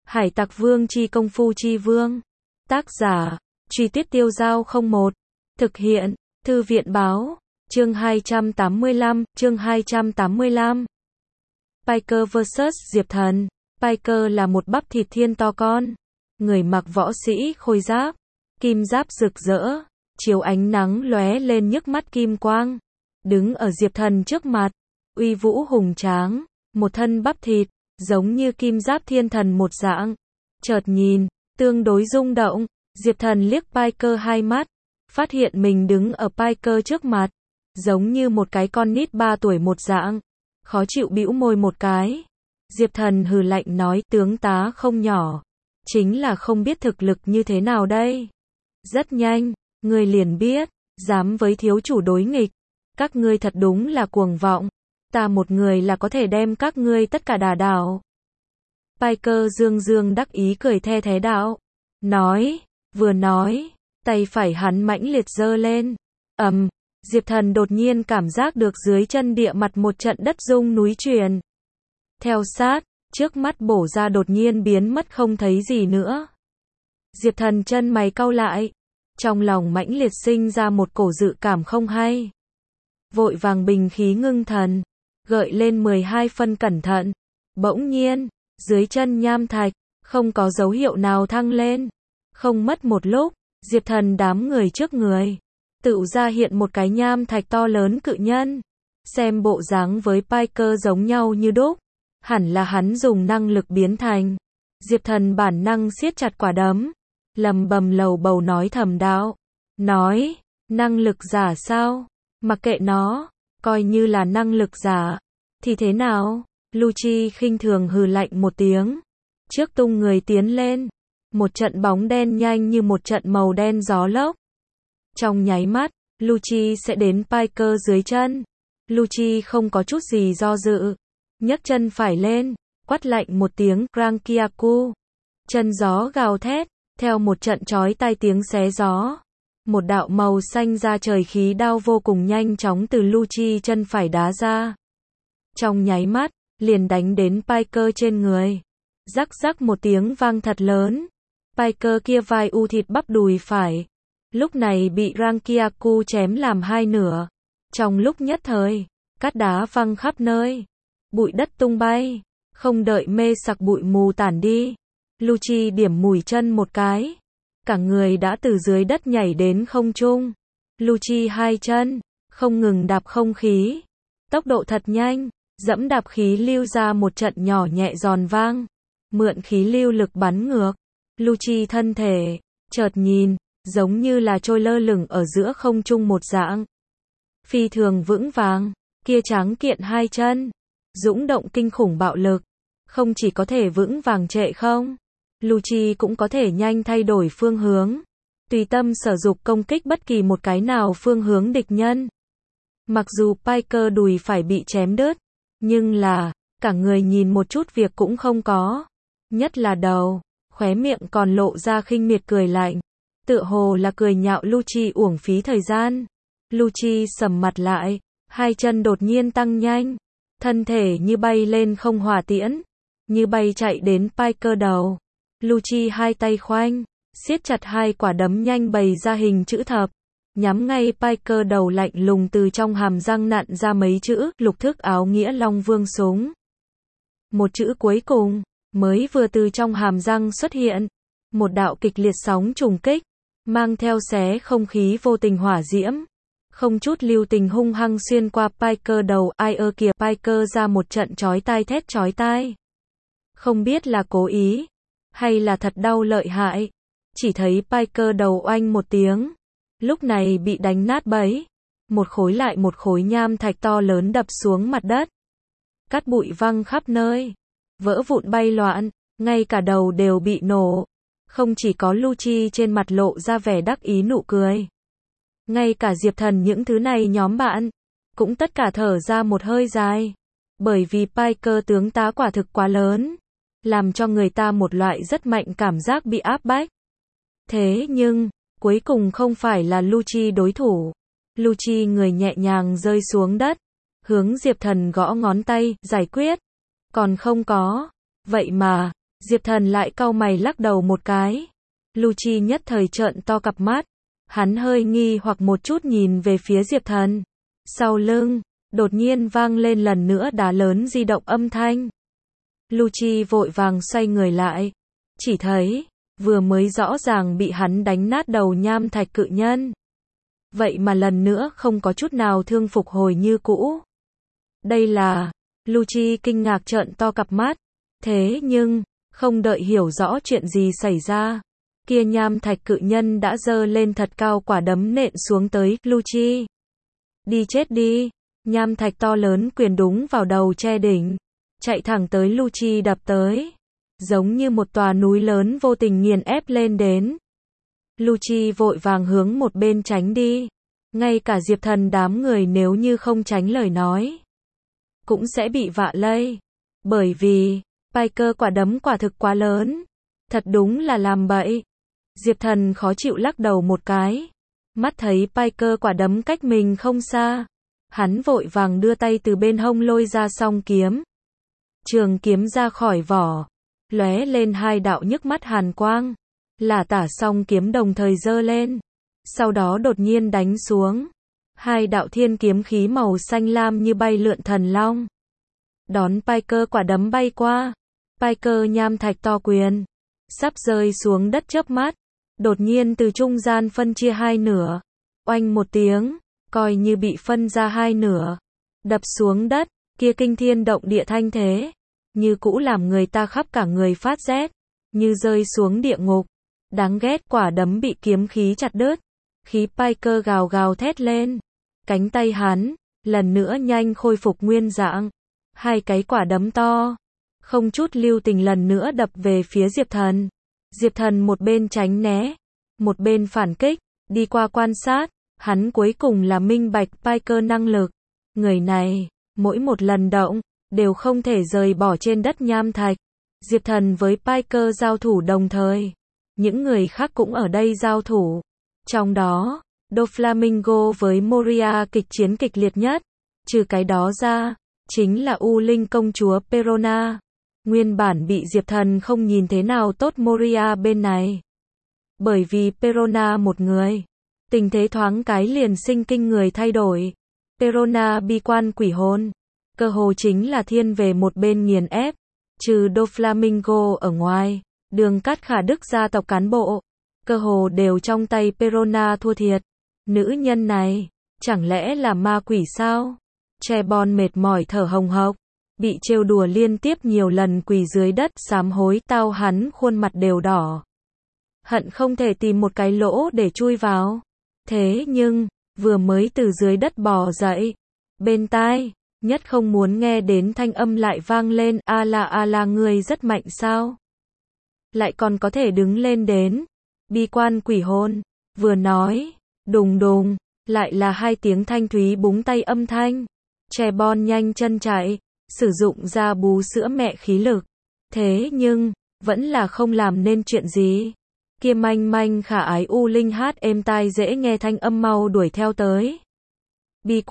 Hải Tặc Vương chi công phu chi vương. Tác giả, Truy Tuyết Tiêu Giao 01. Thực hiện, Thư viện báo, chương 285. Piker vs Diệp Thần. Piker là một bắp thịt thiên to con. Người mặc võ sĩ khôi giáp, kim giáp rực rỡ, chiếu ánh nắng lóe lên nhức mắt kim quang. Đứng ở Diệp Thần trước mặt, uy vũ hùng tráng, một thân bắp thịt, giống như kim giáp thiên thần một dạng. Chợt nhìn, tương đối rung động, Diệp Thần liếc Piker hai mắt, phát hiện mình đứng ở Piker trước mặt, giống như một cái con nít 3 tuổi một dạng. Khó chịu bĩu môi một cái. Diệp Thần hừ lạnh nói, tướng tá không nhỏ, chính là không biết thực lực như thế nào đây. Rất nhanh, ngươi liền biết, dám với thiếu chủ đối nghịch, các ngươi thật đúng là cuồng vọng, ta một người là có thể đem các ngươi tất cả đả đảo. Piker dương dương đắc ý cười the thế đạo, vừa nói, tay phải hắn mãnh liệt giơ lên, Diệp Thần đột nhiên cảm giác được dưới chân địa mặt một trận đất rung núi chuyển. Theo sát, trước mắt bổ ra đột nhiên biến mất không thấy gì nữa. Diệp Thần chân mày cau lại, trong lòng mãnh liệt sinh ra một cổ dự cảm không hay. Vội vàng bình khí ngưng thần, gợi lên 12 phân cẩn thận. Bỗng nhiên, dưới chân nham thạch, không có dấu hiệu nào thăng lên. Không mất một lúc, Diệp Thần đám người trước người, tự ra hiện một cái nham thạch to lớn cự nhân. Xem bộ dáng với Piker giống nhau như đúc, hẳn là hắn dùng năng lực biến thành. Diệp Thần bản năng siết chặt quả đấm, lầm bầm lầu bầu nói thầm đạo, năng lực giả sao? Mặc kệ nó, coi như là năng lực giả, thì thế nào? Lucci khinh thường hừ lạnh một tiếng, trước tung người tiến lên, một trận bóng đen nhanh như một trận màu đen gió lốc. Trong nháy mắt, Lucci sẽ đến Piker dưới chân. Lucci không có chút gì do dự, nhấc chân phải lên, quát lạnh một tiếng, Rankiaku. Chân gió gào thét, theo một trận chói tai tiếng xé gió. Một đạo màu xanh ra trời khí đao vô cùng nhanh chóng từ Lucci chân phải đá ra. Trong nháy mắt, liền đánh đến Piker trên người. Rắc rắc một tiếng vang thật lớn. Piker kia vai u thịt bắp đùi phải, lúc này bị Rankiaku chém làm hai nửa. Trong lúc nhất thời, cát đá văng khắp nơi, bụi đất tung bay, không đợi mê sặc bụi mù tản đi. Lucci điểm mùi chân một cái, cả người đã từ dưới đất nhảy đến không trung. Lucci hai chân, không ngừng đạp không khí, tốc độ thật nhanh, dẫm đạp khí lưu ra một trận nhỏ nhẹ giòn vang, mượn khí lưu lực bắn ngược. Lucci thân thể, chợt nhìn, giống như là trôi lơ lửng ở giữa không trung một dạng. Phi thường vững vàng, kia tráng kiện hai chân, dũng động kinh khủng bạo lực, không chỉ có thể vững vàng trệ không, Lucci cũng có thể nhanh thay đổi phương hướng, tùy tâm sở dục công kích bất kỳ một cái nào phương hướng địch nhân. Mặc dù Piker đùi phải bị chém đứt, nhưng là, cả người nhìn một chút việc cũng không có, nhất là đầu, khóe miệng còn lộ ra khinh miệt cười lạnh, tựa hồ là cười nhạo Lucci uổng phí thời gian. Lucci sầm mặt lại, hai chân đột nhiên tăng nhanh, thân thể như bay lên không hỏa tiễn, như bay chạy đến Piker đầu. Lucci hai tay khoanh, siết chặt hai quả đấm nhanh bày ra hình chữ thập, nhắm ngay Piker đầu, lạnh lùng từ trong hàm răng nặn ra mấy chữ, lục thức áo nghĩa Long Vương súng. Một chữ cuối cùng, mới vừa từ trong hàm răng xuất hiện, một đạo kịch liệt sóng trùng kích, mang theo xé không khí vô tình hỏa diễm, không chút lưu tình hung hăng xuyên qua Piker đầu. Ai ơ kìa! Piker ra một trận chói tai thét chói tai. Không biết là cố ý, hay là thật đau lợi hại. Chỉ thấy Piker đầu oanh một tiếng, lúc này bị đánh nát bấy. Một khối lại một khối nham thạch to lớn đập xuống mặt đất. Cát bụi văng khắp nơi, vỡ vụn bay loạn, ngay cả đầu đều bị nổ. Không chỉ có Lucci trên mặt lộ ra vẻ đắc ý nụ cười, ngay cả Diệp Thần những thứ này nhóm bạn, cũng tất cả thở ra một hơi dài. Bởi vì Piker tướng tá quả thực quá lớn, làm cho người ta một loại rất mạnh cảm giác bị áp bách. Thế nhưng, cuối cùng không phải là Lucci đối thủ. Lucci người nhẹ nhàng rơi xuống đất, hướng Diệp Thần gõ ngón tay, giải quyết. Còn không có. Vậy mà, Diệp Thần lại cau mày lắc đầu một cái. Lucci nhất thời trợn to cặp mắt. Hắn hơi nghi hoặc một chút nhìn về phía Diệp Thần. Sau lưng, đột nhiên vang lên lần nữa đá lớn di động âm thanh. Lucci vội vàng xoay người lại. Chỉ thấy, vừa mới rõ ràng bị hắn đánh nát đầu nham thạch cự nhân. Vậy mà lần nữa không có chút nào thương phục hồi như cũ. Đây là... Lucci kinh ngạc trợn to cặp mắt. Thế nhưng, không đợi hiểu rõ chuyện gì xảy ra. Kia nham thạch cự nhân đã giơ lên thật cao quả đấm nện xuống tới Lucci. Đi chết đi. Nham thạch to lớn quyền đúng vào đầu che đỉnh. Chạy thẳng tới Lucci đập tới. Giống như một tòa núi lớn vô tình nghiền ép lên đến. Lucci vội vàng hướng một bên tránh đi. Ngay cả Diệp Thần đám người nếu như không tránh lời nói, cũng sẽ bị vạ lây. Bởi vì, Piker quả đấm quả thực quá lớn. Thật đúng là làm bậy. Diệp Thần khó chịu lắc đầu một cái. Mắt thấy Piker quả đấm cách mình không xa. Hắn vội vàng đưa tay từ bên hông lôi ra song kiếm. Trường kiếm ra khỏi vỏ. Lóe lên hai đạo nhức mắt hàn quang. Là tả song kiếm đồng thời giơ lên. Sau đó đột nhiên đánh xuống. Hai đạo thiên kiếm khí màu xanh lam như bay lượn thần long. Đón Piker quả đấm bay qua. Piker nham thạch to quyền. Sắp rơi xuống đất chớp mắt. Đột nhiên từ trung gian phân chia hai nửa. Oanh một tiếng. Coi như bị phân ra hai nửa. Đập xuống đất. Kia kinh thiên động địa thanh thế. Như cũ làm người ta khắp cả người phát rét. Như rơi xuống địa ngục. Đáng ghét quả đấm bị kiếm khí chặt đứt. Khí Piker gào gào thét lên. Cánh tay hắn, lần nữa nhanh khôi phục nguyên dạng. Hai cái quả đấm to. Không chút lưu tình lần nữa đập về phía Diệp Thần. Diệp Thần một bên tránh né. Một bên phản kích. Đi qua quan sát. Hắn cuối cùng là minh bạch Piker năng lực. Người này, mỗi một lần động, đều không thể rời bỏ trên đất nham thạch. Diệp Thần với Piker giao thủ đồng thời. Những người khác cũng ở đây giao thủ. Trong đó, Doflamingo với Moria kịch chiến kịch liệt nhất. Trừ cái đó ra, chính là U Linh công chúa Perona. Nguyên bản bị Diệp Thần không nhìn thế nào tốt Moria bên này. Bởi vì Perona một người. Tình thế thoáng cái liền sinh kinh người thay đổi. Perona bi quan quỷ hồn. Cơ hồ chính là thiên về một bên nghiền ép. Trừ Doflamingo ở ngoài. Đường Cát Khả Đức gia tộc cán bộ. Cơ hồ đều trong tay Perona thua thiệt. Nữ nhân này, chẳng lẽ là ma quỷ sao? Trebon mệt mỏi thở hồng hộc. Bị trêu đùa liên tiếp nhiều lần quỳ dưới đất sám hối tao hắn khuôn mặt đều đỏ. Hận không thể tìm một cái lỗ để chui vào. Thế nhưng, vừa mới từ dưới đất bò dậy. Bên tai, nhất không muốn nghe đến thanh âm lại vang lên a la ngươi rất mạnh sao? Lại còn có thể đứng lên đến. Bi quan quỷ hồn. Vừa nói, đùng đùng, lại là hai tiếng thanh thúy búng tay âm thanh. Trebon nhanh chân chạy, sử dụng ra bú sữa mẹ khí lực. Thế nhưng, vẫn là không làm nên chuyện gì. Kia manh manh khả ái U Linh hát êm tai dễ nghe thanh âm mau đuổi theo tới. Bi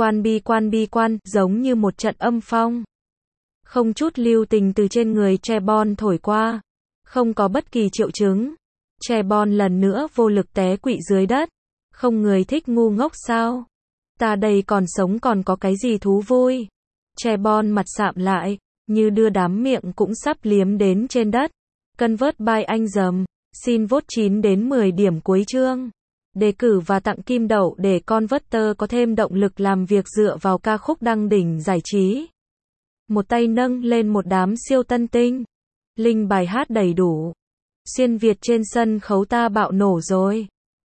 quan, giống như một trận âm phong. Không chút lưu tình từ trên người Trebon thổi qua. Không có bất kỳ triệu chứng. Trebon lần nữa vô lực té quỵ dưới đất. Không người thích ngu ngốc sao? Ta đây còn sống còn có cái gì thú vui? Trebon mặt sạm lại, như đưa đám miệng cũng sắp liếm đến trên đất. Convert by anh dầm. Xin vote 9 đến 10 điểm cuối chương. Đề cử và tặng kim đậu để Converter có thêm động lực làm việc dựa vào ca khúc đăng đỉnh giải trí. Một tay nâng lên một đám siêu tân tinh. Link bài hát đầy đủ. Xuyên Việt trên sân khấu ta bạo nổ rồi.